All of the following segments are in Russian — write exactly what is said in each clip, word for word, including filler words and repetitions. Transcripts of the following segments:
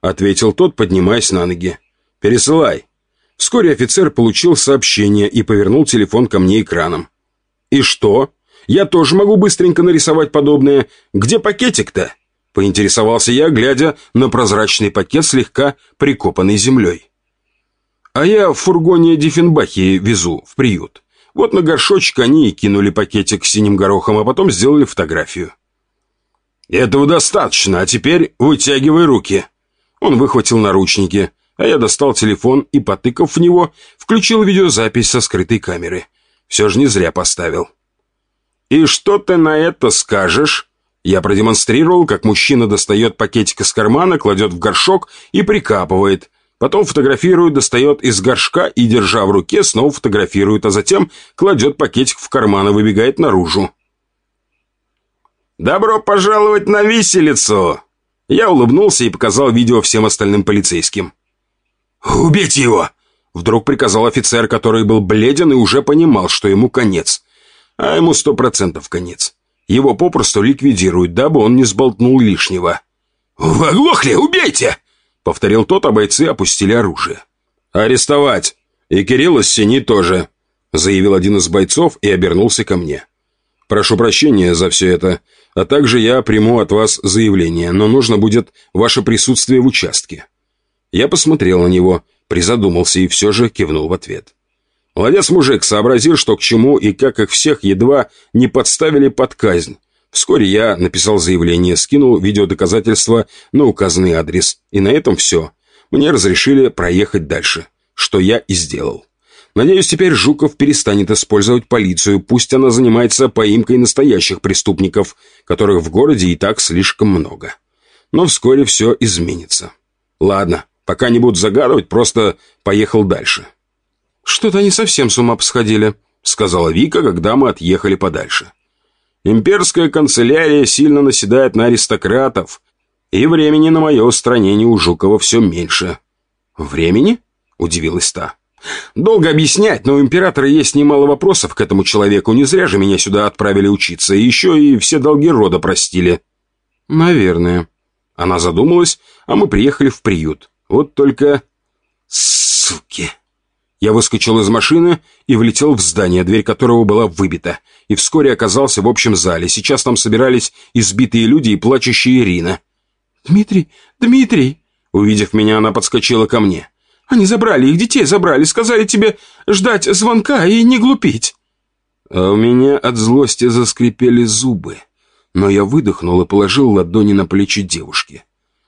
ответил тот, поднимаясь на ноги. «Пересылай». Вскоре офицер получил сообщение и повернул телефон ко мне экраном. «И что? Я тоже могу быстренько нарисовать подобное. Где пакетик-то?» Поинтересовался я, глядя на прозрачный пакет, слегка прикопанный землей. «А я в фургоне Диффенбахи везу в приют. Вот на горшочек они и кинули пакетик с синим горохом, а потом сделали фотографию». «Этого достаточно, а теперь вытягивай руки». Он выхватил наручники, а я достал телефон и, потыкав в него, включил видеозапись со скрытой камеры. Все же не зря поставил. «И что ты на это скажешь?» Я продемонстрировал, как мужчина достает пакетик из кармана, кладет в горшок и прикапывает. Потом фотографирует, достает из горшка и, держа в руке, снова фотографирует, а затем кладет пакетик в карман и выбегает наружу. «Добро пожаловать на виселицу!» Я улыбнулся и показал видео всем остальным полицейским. «Убейте его!» Вдруг приказал офицер, который был бледен и уже понимал, что ему конец. А ему сто процентов конец. Его попросту ликвидируют, дабы он не сболтнул лишнего. «Вы оглохли! Убейте!» Повторил тот, а бойцы опустили оружие. «Арестовать! И Кирилла с Синей тоже!» Заявил один из бойцов и обернулся ко мне. «Прошу прощения за все это, а также я приму от вас заявление, но нужно будет ваше присутствие в участке». Я посмотрел на него, призадумался и все же кивнул в ответ. Молодец мужик, сообразил, что к чему и как их всех едва не подставили под казнь. Вскоре я написал заявление, скинул видеодоказательства на указанный адрес. И на этом все. Мне разрешили проехать дальше, что я и сделал. Надеюсь, теперь Жуков перестанет использовать полицию, пусть она занимается поимкой настоящих преступников, которых в городе и так слишком много. Но вскоре все изменится. Ладно, пока не буду загадывать, просто поехал дальше. «Что-то они совсем с ума посходили», — сказала Вика, когда мы отъехали подальше. «Имперская канцелярия сильно наседает на аристократов, и времени на мое устранение у Жукова все меньше». «Времени?» — удивилась та. «Долго объяснять, но у императора есть немало вопросов к этому человеку. Не зря же меня сюда отправили учиться, и еще и все долги рода простили». «Наверное». Она задумалась, а мы приехали в приют. Вот только... Суки! Я выскочил из машины и влетел в здание, дверь которого была выбита, и вскоре оказался в общем зале. Сейчас там собирались избитые люди и плачущая Ирина. «Дмитрий! Дмитрий!» Увидев меня, она подскочила ко мне. «Они забрали их, детей забрали, сказали тебе ждать звонка и не глупить». А у меня от злости заскрипели зубы, но я выдохнул и положил ладони на плечи девушки.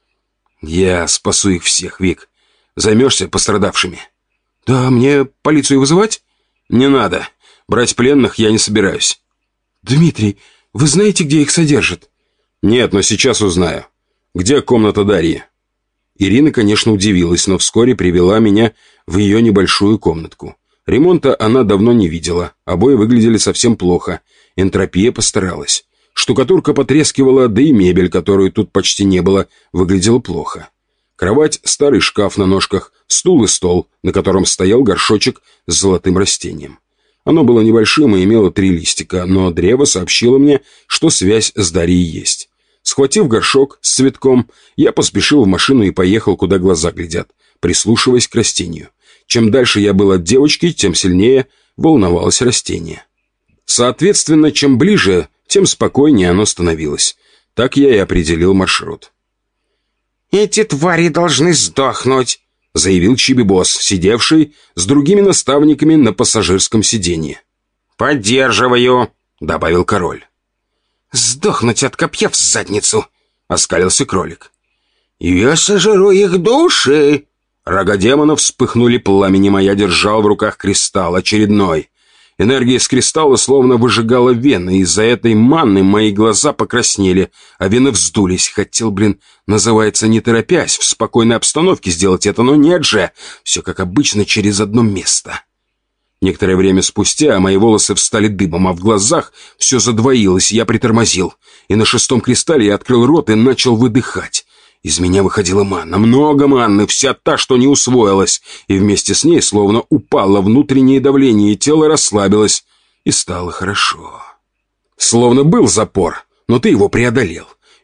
«Я спасу их всех, Вик. Займешься пострадавшими?» «Да, мне полицию вызывать?» «Не надо. Брать пленных я не собираюсь». «Дмитрий, вы знаете, где их содержат?» «Нет, но сейчас узнаю. Где комната Дарьи?» Ирина, конечно, удивилась, но вскоре привела меня в ее небольшую комнатку. Ремонта она давно не видела. Обои выглядели совсем плохо. Энтропия постаралась. Штукатурка потрескивала, да и мебель, которую тут почти не было, выглядела плохо. Кровать, старый шкаф на ножках, стул и стол, на котором стоял горшочек с золотым растением. Оно было небольшим и имело три листика, но древо сообщило мне, что связь с Дарьей есть. Схватив горшок с цветком, я поспешил в машину и поехал, куда глаза глядят, прислушиваясь к растению. Чем дальше я был от девочки, тем сильнее волновалось растение. Соответственно, чем ближе, тем спокойнее оно становилось. Так я и определил маршрут. «Эти твари должны сдохнуть», — заявил Чиби-босс, сидевший с другими наставниками на пассажирском сиденье. «Поддерживаю», — добавил король. «Сдохнуть от копья в задницу», — оскалился кролик. «Я сожру их души». Рога демонов вспыхнули пламенем, а я держал в руках кристалл очередной. Энергия из кристалла словно выжигала вены, из-за этой манны мои глаза покраснели, а вены вздулись. Хотел, блин, называется, не торопясь, в спокойной обстановке сделать это, но нет же. Все как обычно, через одно место. Некоторое время спустя мои волосы встали дыбом, а в глазах все задвоилось, я притормозил. И на шестом кристалле я открыл рот и начал выдыхать. Из меня выходила манна, много манны, вся та, что не усвоилась, и вместе с ней словно упало внутреннее давление, и тело расслабилось, и стало хорошо. Словно был запор, но ты его преодолел,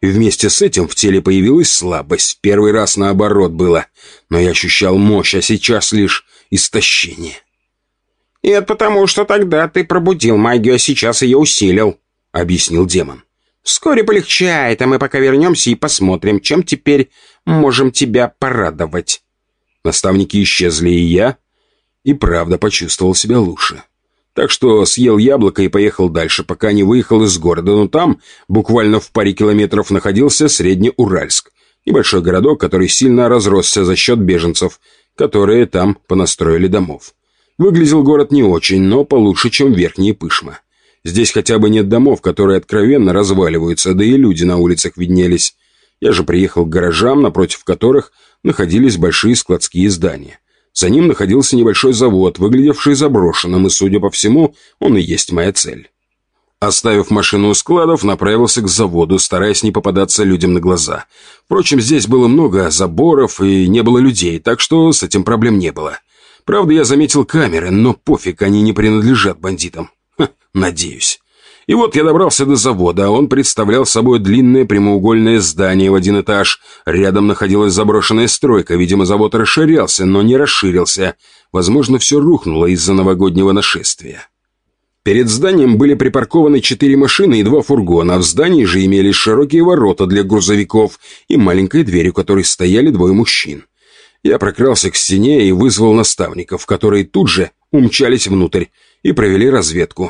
И вместе с этим в теле появилась слабость. Первый раз наоборот было. Но я ощущал мощь, а сейчас лишь истощение. «И это потому, что тогда ты пробудил магию, а сейчас ее усилил», — объяснил демон. «Вскоре полегчает, а мы пока вернемся и посмотрим, чем теперь можем тебя порадовать». Наставники исчезли, и я и правда почувствовал себя лучше. Так что съел яблоко и поехал дальше, пока не выехал из города. Но там, буквально в паре километров, находился Среднеуральск. Небольшой городок, который сильно разросся за счет беженцев, которые там понастроили домов. Выглядел город не очень, но получше, чем Верхняя Пышма. Здесь хотя бы нет домов, которые откровенно разваливаются, да и люди на улицах виднелись. Я же приехал к гаражам, напротив которых находились большие складские здания. За ним находился небольшой завод, выглядевший заброшенным, и, судя по всему, он и есть моя цель. Оставив машину у складов, направился к заводу, стараясь не попадаться людям на глаза. Впрочем, здесь было много заборов и не было людей, так что с этим проблем не было. Правда, я заметил камеры, но пофиг, они не принадлежат бандитам. Ха, надеюсь. И вот я добрался до завода, а он представлял собой длинное прямоугольное здание в один этаж. Рядом находилась заброшенная стройка, видимо, завод расширялся, но не расширился. Возможно, все рухнуло из-за новогоднего нашествия. Перед зданием были припаркованы четыре машины и два фургона, а в здании же имелись широкие ворота для грузовиков и маленькая дверь, у которой стояли двое мужчин. Я прокрался к стене и вызвал наставников, которые тут же умчались внутрь и провели разведку.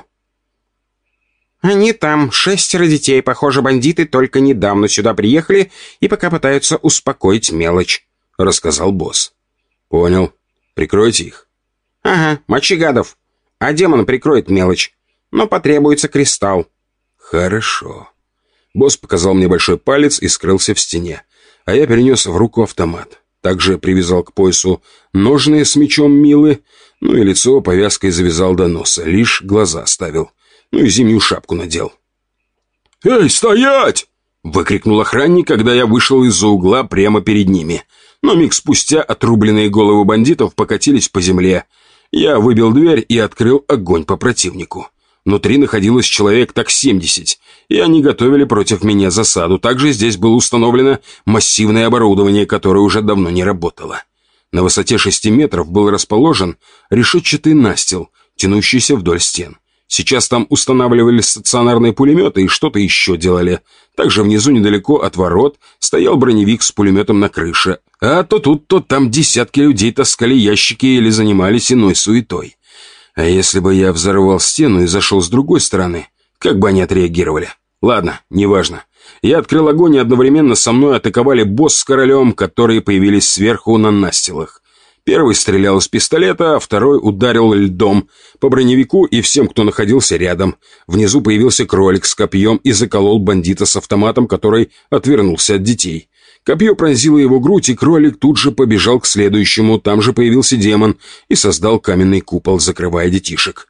«Они там, шестеро детей, похоже, бандиты только недавно сюда приехали и пока пытаются успокоить мелочь», — рассказал босс. «Понял. Прикройте их». «Ага, мочи гадов. А демон прикроет мелочь. Но потребуется кристалл». «Хорошо». Босс показал мне большой палец и скрылся в стене, а я перенес в руку автомат. Также привязал к поясу ножны с мечом Милы, ну и лицо повязкой завязал до носа, лишь глаза оставил. Ну и зимнюю шапку надел. «Эй, стоять!» — выкрикнул охранник, когда я вышел из-за угла прямо перед ними. Но миг спустя отрубленные головы бандитов покатились по земле. Я выбил дверь и открыл огонь по противнику. Внутри находилось человек так семьдесят, и они готовили против меня засаду. Также здесь было установлено массивное оборудование, которое уже давно не работало. На высоте шести метров был расположен решетчатый настил, тянущийся вдоль стен. Сейчас там устанавливали стационарные пулеметы и что-то еще делали. Также внизу, недалеко от ворот, стоял броневик с пулеметом на крыше. А то тут, то там десятки людей таскали ящики или занимались иной суетой. А если бы я взорвал стену и зашел с другой стороны, как бы они отреагировали? Ладно, неважно. Я открыл огонь, и одновременно со мной атаковали босс с королем, которые появились сверху на настилах. Первый стрелял из пистолета, а второй ударил льдом по броневику и всем, кто находился рядом. Внизу появился кролик с копьем и заколол бандита с автоматом, который отвернулся от детей. Копье пронзило его грудь, и кролик тут же побежал к следующему. Там же появился демон и создал каменный купол, закрывая детишек.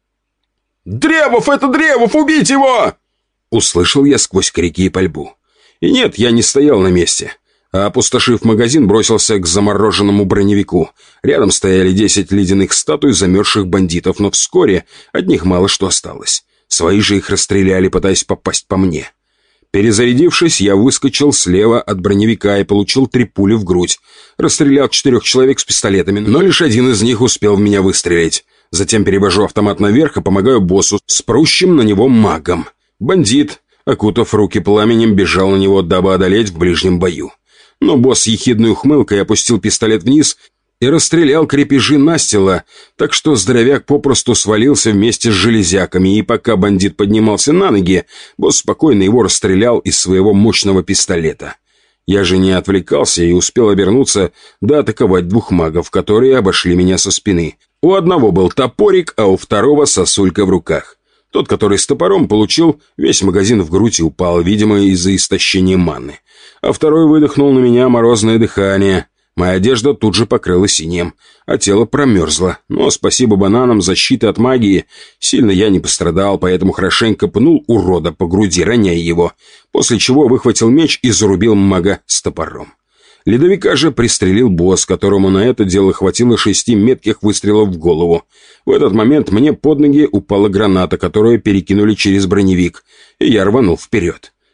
«Древов, это Древов! Убить его!» Услышал я сквозь крики и пальбу. И нет, я не стоял на месте. А опустошив магазин, бросился к замороженному броневику. Рядом стояли десять ледяных статуй замерзших бандитов, но вскоре от них мало что осталось. Свои же их расстреляли, пытаясь попасть по мне. Перезарядившись, я выскочил слева от броневика и получил три пули в грудь. Расстрелял четырех человек с пистолетами, но лишь один из них успел в меня выстрелить. Затем перевожу автомат наверх и помогаю боссу с прущим на него магом. Бандит, окутав руки пламенем, бежал на него, дабы одолеть в ближнем бою. Но босс с ехидной ухмылкой опустил пистолет вниз и расстрелял крепежи настила, так что здоровяк попросту свалился вместе с железяками, и пока бандит поднимался на ноги, босс спокойно его расстрелял из своего мощного пистолета. Я же не отвлекался и успел обернуться да атаковать двух магов, которые обошли меня со спины. У одного был топорик, а у второго сосулька в руках. Тот, который с топором, получил весь магазин в грудь и упал, видимо, из-за истощения маны. А второй выдохнул на меня морозное дыхание. Моя одежда тут же покрылась инеем, а тело промерзло. Но спасибо бананам защиты от магии, сильно я не пострадал, поэтому хорошенько пнул урода по груди, роняя его, после чего выхватил меч и зарубил мага с топором. Ледовика же пристрелил босс, которому на это дело хватило шести метких выстрелов в голову. В этот момент мне под ноги упала граната, которую перекинули через броневик, и я рванул вперед.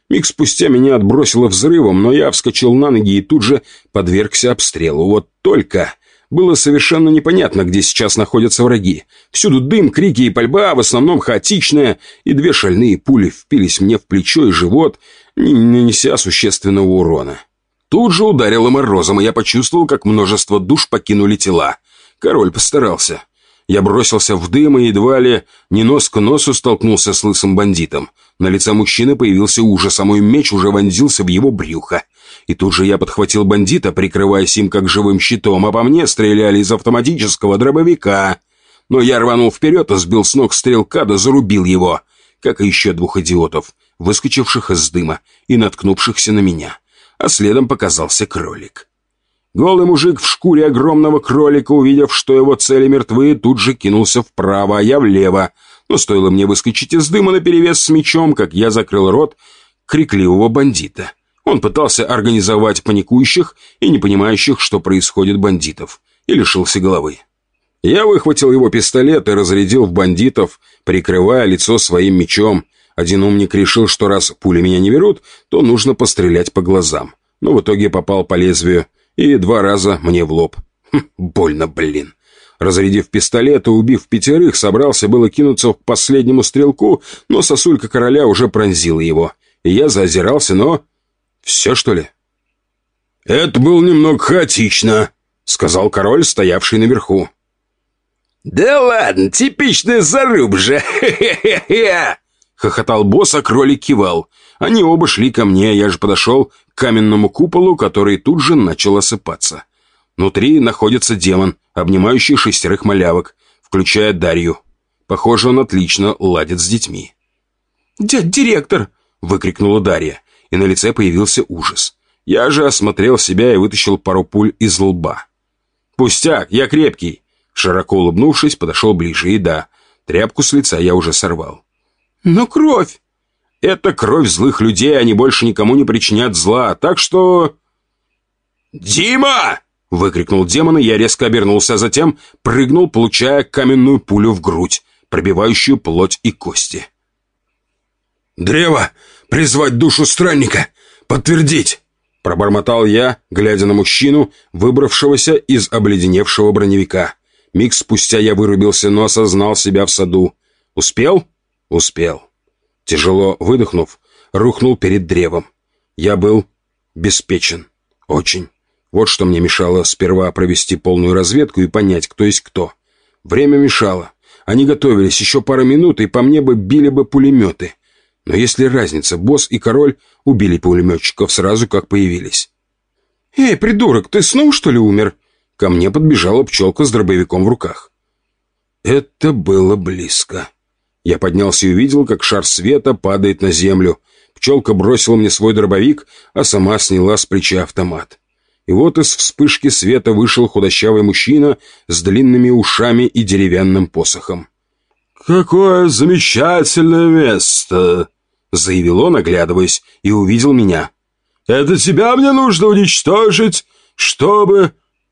Миг спустя меня отбросило взрывом, но я вскочил на ноги и тут же подвергся обстрелу. Вот только было совершенно непонятно, где сейчас находятся враги. Всюду дым, крики и пальба, в основном хаотичная, и две шальные пули впились мне в плечо и живот, не нанеся существенного урона. Тут же ударило морозом, и я почувствовал, как множество душ покинули тела. Король постарался. Я бросился в дым и едва ли не нос к носу столкнулся с лысым бандитом. На лице мужчины появился ужас, а мой меч уже вонзился в его брюхо. И тут же я подхватил бандита, прикрываясь им как живым щитом, а по мне стреляли из автоматического дробовика. Но я рванул вперед и сбил с ног стрелка, да зарубил его, как и еще двух идиотов, выскочивших из дыма и наткнувшихся на меня. А следом показался кролик. Голый мужик в шкуре огромного кролика, увидев, что его цели мертвы, тут же кинулся вправо, а я влево. Но стоило мне выскочить из дыма наперевес с мечом, как я закрыл рот крикливого бандита. Он пытался организовать паникующих и не понимающих, что происходит, бандитов, и лишился головы. Я выхватил его пистолет и разрядил в бандитов, прикрывая лицо своим мечом. Один умник решил, что раз пули меня не берут, то нужно пострелять по глазам. Но в итоге попал по лезвию и два раза мне в лоб. Хм, больно, блин. Разрядив пистолет и убив пятерых, собрался было кинуться к последнему стрелку, но сосулька короля уже пронзила его. И я заозирался, но... Все, что ли? «Это было немного хаотично», — сказал король, стоявший наверху. «Да ладно, типичная зарубжа! Хе-хе-хе-хе!» — хохотал босс, а кролик кивал. Они оба шли ко мне, я же подошел к каменному куполу, который тут же начал осыпаться. Внутри находится демон, обнимающий шестерых малявок, включая Дарью. Похоже, он отлично ладит с детьми. «Дядь директор!» — выкрикнула Дарья, и на лице появился ужас. Я же осмотрел себя и вытащил пару пуль из лба. «Пустяк, я крепкий!» Широко улыбнувшись, подошел ближе, и да, тряпку с лица я уже сорвал. «Но кровь!» «Это кровь злых людей, они больше никому не причинят зла, так что...» «Дима!» — выкрикнул демон, и я резко обернулся, а затем прыгнул, получая каменную пулю в грудь, пробивающую плоть и кости. «Древо! Призвать душу странника! Подтвердить!» — пробормотал я, глядя на мужчину, выбравшегося из обледеневшего броневика. Миг спустя я вырубился, но осознал себя в саду. «Успел?» «Успел». Тяжело выдохнув, рухнул перед древом. Я был беспечен. Очень. Вот что мне мешало сперва провести полную разведку и понять, кто есть кто. Время мешало. Они готовились еще пару минут, и по мне бы били бы пулеметы. Но есть ли разница? Босс и король убили пулеметчиков сразу, как появились. «Эй, придурок, ты снова, что ли, умер?» Ко мне подбежала пчелка с дробовиком в руках. Это было близко. Я поднялся и увидел, как шар света падает на землю. Пчелка бросила мне свой дробовик, а сама сняла с плеча автомат. И вот из вспышки света вышел худощавый мужчина с длинными ушами и деревянным посохом. «Какое замечательное место!» — заявил он, оглядываясь, и увидел меня. «Это тебя мне нужно уничтожить, чтобы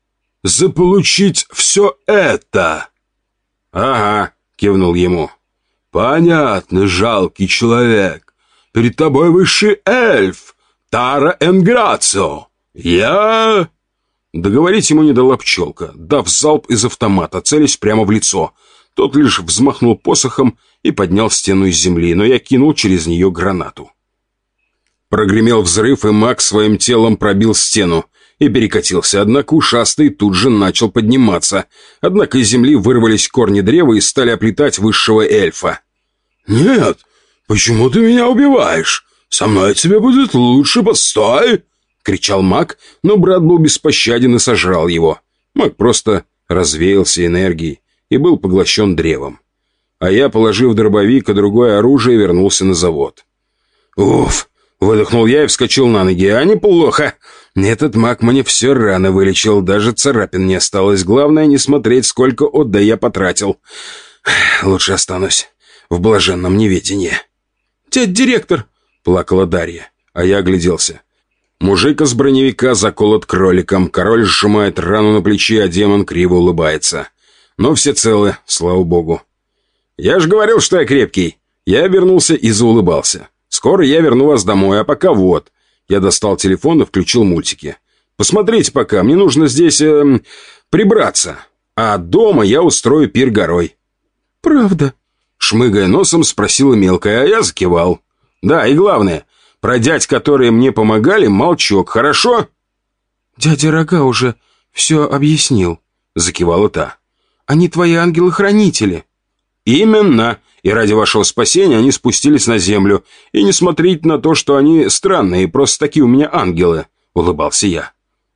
заполучить все это!» «Ага», — кивнул ему. «Понятно, жалкий человек. Перед тобой высший эльф, Тара Энграцио. Я...» Договорить ему не дала пчелка, дав залп из автомата, целясь прямо в лицо. Тот лишь взмахнул посохом и поднял стену из земли, но я кинул через нее гранату. Прогремел взрыв, и маг своим телом пробил стену и перекатился, однако ушастый тут же начал подниматься. Однако из земли вырвались корни древа и стали оплетать высшего эльфа. «Нет, почему ты меня убиваешь? Со мной тебе будет лучше, постой!» — кричал маг, но брат был беспощаден и сожрал его. Маг просто развеялся энергией и был поглощен древом. А я, положив дробовик и другое оружие, вернулся на завод. «Уф!» — выдохнул я и вскочил на ноги. «А неплохо! Этот маг мне все рано вылечил, даже царапин не осталось. Главное не смотреть, сколько отда я потратил. Лучше останусь в блаженном неведении». «Дядь директор!» — плакала Дарья, а я огляделся. Мужик из броневика заколот кроликом, король сжимает рану на плече, а демон криво улыбается. Но все целы, слава богу. «Я же говорил, что я крепкий!» Я обернулся и заулыбался. Скоро я верну вас домой, а пока вот». Я достал телефон и включил мультики. «Посмотрите пока, мне нужно здесь э, прибраться. А дома я устрою пир горой». «Правда?» Шмыгая носом, спросила мелкая, а я закивал. «Да, и главное, про дядь, которые мне помогали, молчок, хорошо?» «Дядя Рога уже все объяснил», — закивала та. «Они твои ангелы-хранители». «Именно. И ради вашего спасения они спустились на землю. И не смотрите на то, что они странные, просто такие у меня ангелы», — улыбался я.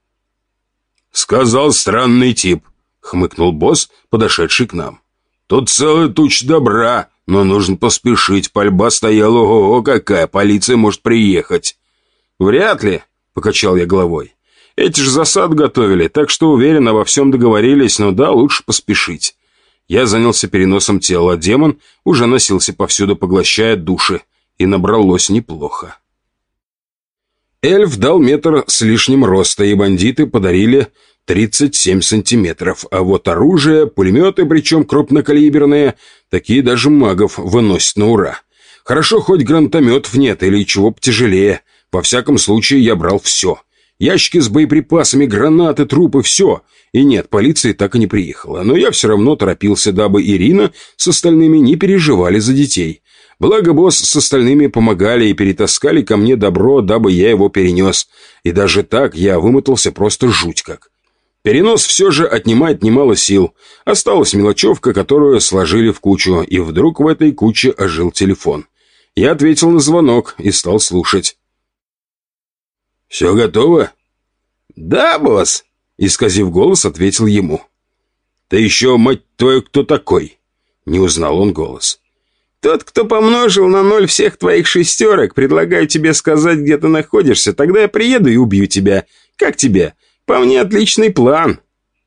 «Сказал странный тип», — хмыкнул босс, подошедший к нам. «Тут целая туча добра, но нужно поспешить. Пальба стояла, ого-го какая, полиция может приехать». «Вряд ли», — покачал я головой. «Эти же засад готовили, так что уверен, обо всем договорились, но да, лучше поспешить». Я занялся переносом тела, а демон уже носился повсюду, поглощая души, и набралось неплохо. Эльф дал метр с лишним роста, и бандиты подарили тридцать семь сантиметров, а вот оружие, пулеметы, причем крупнокалиберные, такие даже магов выносят на ура. Хорошо, хоть гранатометов нет или чего потяжелее. Во всяком случае, я брал все. Ящики с боеприпасами, гранаты, трупы, все. И нет, полиция так и не приехала. Но я все равно торопился, дабы Ирина с остальными не переживали за детей. Благо босс с остальными помогали и перетаскали ко мне добро, дабы я его перенес. И даже так я вымотался просто жуть как. Перенос все же отнимает немало сил. Осталась мелочевка, которую сложили в кучу, и вдруг в этой куче ожил телефон. Я ответил на звонок и стал слушать. «Все готово?» «Да, босс», — исказив голос, ответил ему. «Ты еще, мать твою, кто такой?» Не узнал он голос. «Тот, кто помножил на ноль всех твоих шестерок. Предлагаю тебе сказать, где ты находишься. Тогда я приеду и убью тебя. Как тебе? По мне отличный план».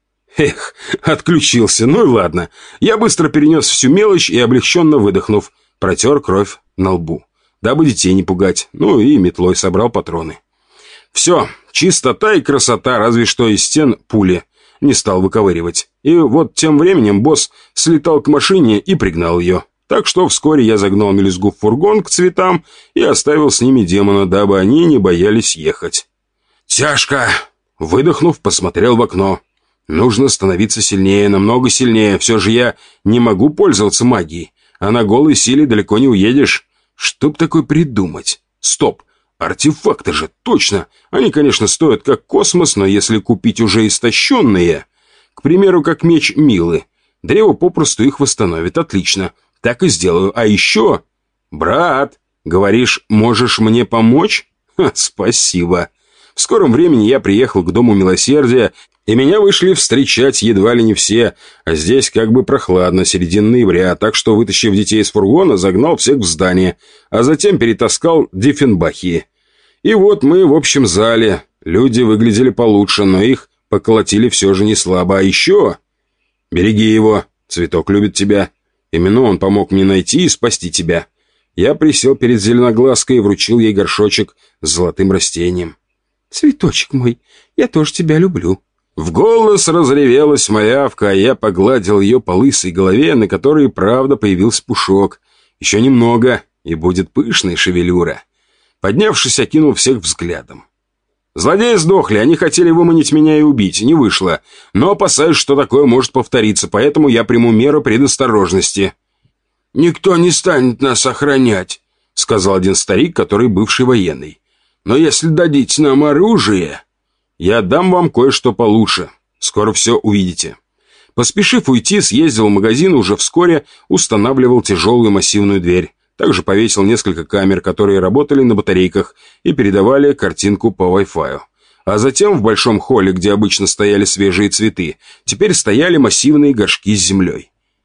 Эх, отключился. Ну и ладно. Я быстро перенес всю мелочь и, облегченно выдохнув, протер кровь на лбу, дабы детей не пугать. Ну и метлой собрал патроны. Все, чистота и красота, разве что из стен пули. Не стал выковыривать. И вот тем временем босс слетал к машине и пригнал ее. Так что вскоре я загнал мелюзгу в фургон к цветам и оставил с ними демона, дабы они не боялись ехать. «Тяжко!» Выдохнув, посмотрел в окно. «Нужно становиться сильнее, намного сильнее. Все же я не могу пользоваться магией. А на голой силе далеко не уедешь. Что б такое придумать? Стоп! Артефакты же, точно! Они, конечно, стоят как космос, но если купить уже истощенные, к примеру, как меч Милы, древо попросту их восстановит. Отлично, так и сделаю. А еще... Брат, говоришь, можешь мне помочь? Ха, спасибо. В скором времени я приехал к Дому Милосердия, и меня вышли встречать едва ли не все, а здесь как бы прохладно, середина ноября, так что, вытащив детей из фургона, загнал всех в здание, а затем перетаскал Диффенбахи. И вот мы в общем зале. Люди выглядели получше, но их поколотили все же не слабо. А еще... Береги его, цветок любит тебя. Именно он помог мне найти и спасти тебя. Я присел перед зеленоглазкой и вручил ей горшочек с золотым растением. «Цветочек мой, я тоже тебя люблю». В голос разревелась малявка, а я погладил ее по лысой голове, на которой, правда, появился пушок. Еще немного, и будет пышная шевелюра. Поднявшись, окинул всех взглядом. Злодеи сдохли, они хотели выманить меня и убить, не вышло. Но опасаюсь, что такое может повториться, поэтому я приму меры предосторожности. «Никто не станет нас охранять», — сказал один старик, который бывший военный. «Но если дадите нам оружие...» «Я дам вам кое-что получше. Скоро все увидите». Поспешив уйти, съездил в магазин, уже вскоре устанавливал тяжелую массивную дверь. Также повесил несколько камер, которые работали на батарейках и передавали картинку по Wi-Fi. А затем в большом холле, где обычно стояли свежие цветы, теперь стояли массивные горшки с землей.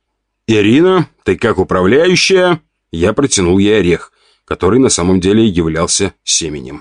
«Ирина, ты как управляющая?» Я протянул ей орех, который на самом деле являлся семенем.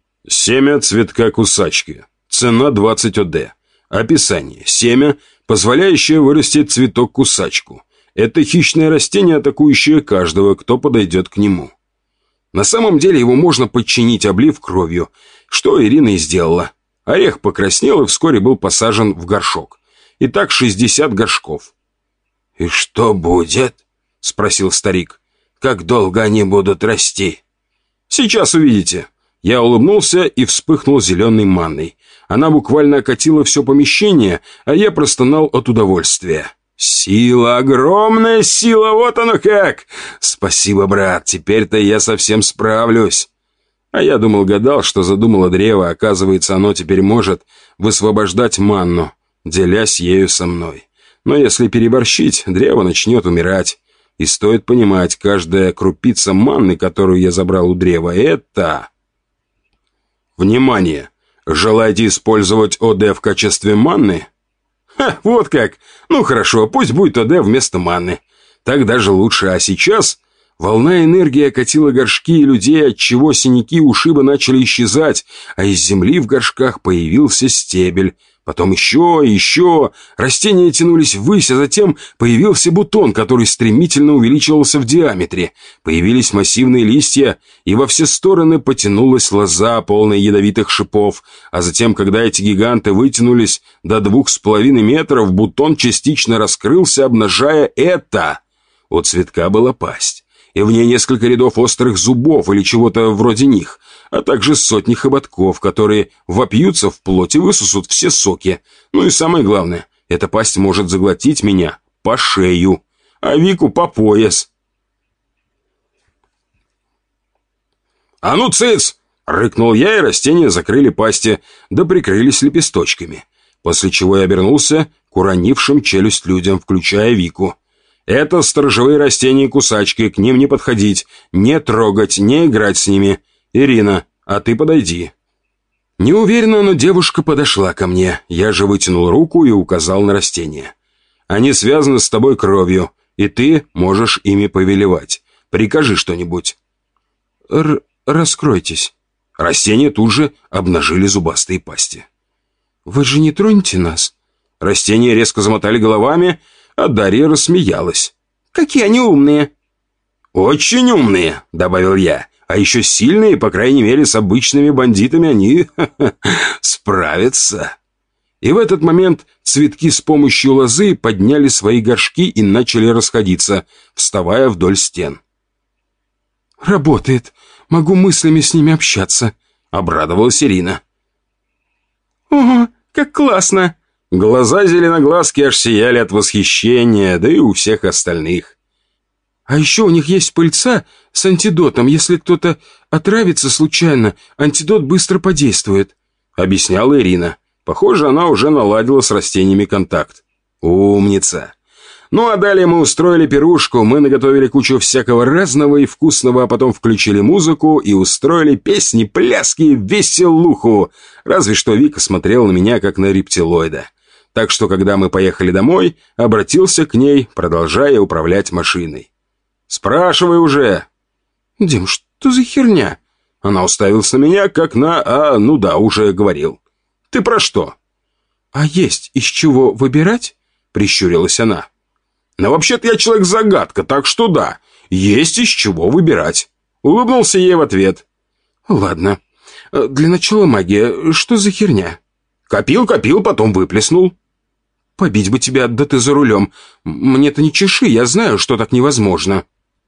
Семя цветка кусачки. Цена двадцать о дэ. Описание. Семя, позволяющее вырастить цветок-кусачку. Это хищное растение, атакующее каждого, кто подойдет к нему. На самом деле его можно подчинить, облив кровью, что Ирина и сделала. Орех покраснел и вскоре был посажен в горшок. Итак, шестьдесят горшков. «И что будет?» — спросил старик. «Как долго они будут расти?» Сейчас увидите. Я улыбнулся и вспыхнул зеленой манной. Она буквально окатила все помещение, а я простонал от удовольствия. Сила, огромная сила, вот оно как! Спасибо, брат, теперь-то я совсем справлюсь. А я думал-гадал, что задумало древо, оказывается, оно теперь может высвобождать манну, делясь ею со мной. Но если переборщить, древо начнет умирать. И стоит понимать, каждая крупица манны, которую я забрал у древа, это... Внимание! Желаете использовать ОД в качестве манны? Ха, вот как! Ну хорошо, пусть будет ОД вместо манны. Так даже лучше, а сейчас... Волна энергии окатила горшки и людей, отчего синяки и ушибы начали исчезать, а из земли в горшках появился стебель. Потом еще и еще. Растения тянулись ввысь, а затем появился бутон, который стремительно увеличивался в диаметре. Появились массивные листья, и во все стороны потянулась лоза, полная ядовитых шипов. А затем, когда эти гиганты вытянулись до двух с половиной метров, бутон частично раскрылся, обнажая это. У цветка была пасть, и в ней несколько рядов острых зубов или чего-то вроде них, а также сотни хоботков, которые вопьются в плоть и высосут все соки. Ну и самое главное, эта пасть может заглотить меня по шею, а Вику по пояс. «А ну, цыц!» — рыкнул я, и растения закрыли пасти, да прикрылись лепесточками, после чего я обернулся к уронившим челюсть людям, включая Вику. «Это сторожевые растения и кусачки, к ним не подходить, не трогать, не играть с ними. Ирина, а ты подойди». Неуверенно, но девушка подошла ко мне. Я же вытянул руку и указал на растения. «Они связаны с тобой кровью, и ты можешь ими повелевать. Прикажи что-нибудь». Р «Раскройтесь». Растения тут же обнажили зубастые пасти. «Вы же не тронете нас?» Растения резко замотали головами, а Дарья рассмеялась. «Какие они умные!» «Очень умные», — добавил я. «А еще сильные, по крайней мере, с обычными бандитами они справятся». И в этот момент цветки с помощью лозы подняли свои горшки и начали расходиться, вставая вдоль стен. «Работает. Могу мыслями с ними общаться», — обрадовалась Ирина. «Ого, как классно!» Глаза зеленоглазки аж сияли от восхищения, да и у всех остальных. «А еще у них есть пыльца с антидотом. Если кто-то отравится случайно, антидот быстро подействует», — объясняла Ирина. Похоже, она уже наладила с растениями контакт. «Умница!» Ну а далее мы устроили пирушку, мы наготовили кучу всякого разного и вкусного, а потом включили музыку и устроили песни, пляски, веселуху. Разве что Вика смотрела на меня, как на рептилоида. Так что, когда мы поехали домой, обратился к ней, продолжая управлять машиной. «Спрашивай уже!» «Дим, что за херня?» Она уставилась на меня, как на... А, ну да, уже говорил. «Ты про что?» «А есть из чего выбирать?» Прищурилась она. «Но вообще-то я человек-загадка, так что да, есть из чего выбирать». Улыбнулся ей в ответ. «Ладно. Для начала магия. Что за херня?» «Копил-копил, потом выплеснул». «Побить бы тебя, да ты за рулем. Мне-то не чеши, я знаю, что так невозможно».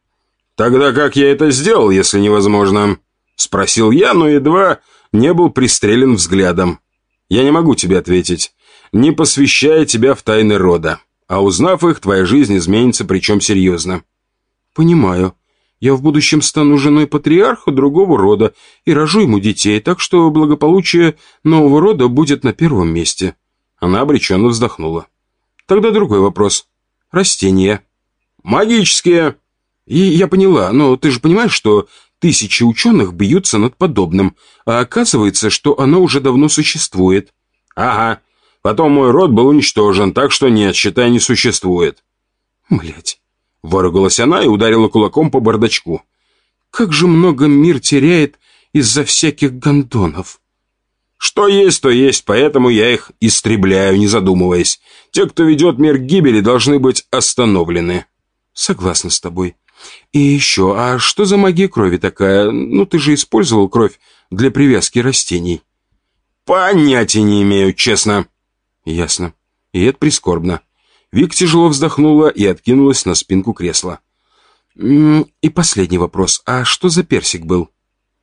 «Тогда как я это сделал, если невозможно?» Спросил я, но едва не был пристрелен взглядом. «Я не могу тебе ответить, не посвящая тебя в тайны рода. А узнав их, твоя жизнь изменится, причем серьезно». «Понимаю. Я в будущем стану женой патриарха другого рода и рожу ему детей, так что благополучие нового рода будет на первом месте». Она обреченно вздохнула. «Тогда другой вопрос. Растения». «Магические». «И я поняла, но ты же понимаешь, что тысячи ученых бьются над подобным, а оказывается, что оно уже давно существует». «Ага. Потом мой род был уничтожен, так что нет, считай, не существует». «Блядь». Выругалась она и ударила кулаком по бардачку. «Как же много мир теряет из-за всяких гондонов». «Что есть, то есть, поэтому я их истребляю, не задумываясь. Те, кто ведет мир к гибели, должны быть остановлены». «Согласна с тобой. И еще, а что за магия крови такая? Ну, ты же использовал кровь для привязки растений». «Понятия не имею, честно». «Ясно. И это прискорбно». Вик тяжело вздохнула и откинулась на спинку кресла. «И последний вопрос. А что за персик был?»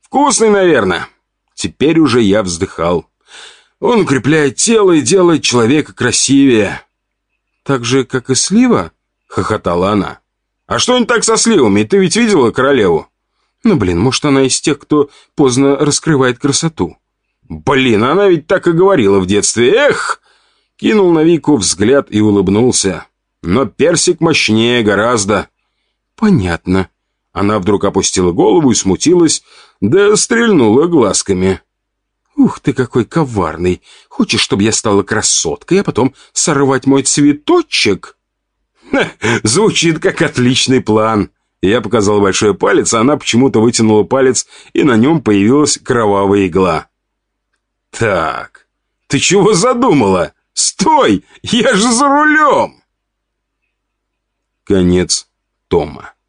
Вкусный, наверное. Теперь уже я вздыхал. Он укрепляет тело и делает человека красивее. Так же, как и слива? Хохотала она. А что не так со сливами? Ты ведь видела королеву? Ну, блин, может, она из тех, кто поздно раскрывает красоту. Блин, она ведь так и говорила в детстве. Эх! Кинул на Вику взгляд и улыбнулся. Но персик мощнее гораздо. Понятно. Она вдруг опустила голову и смутилась, да стрельнула глазками. Ух ты, какой коварный. Хочешь, чтобы я стала красоткой, а потом сорвать мой цветочек? Ха, звучит как отличный план. Я показал большой палец, а она почему-то вытянула палец, и на нем появилась кровавая игла. Так, ты чего задумала? Стой, я же за рулем! Конец тома.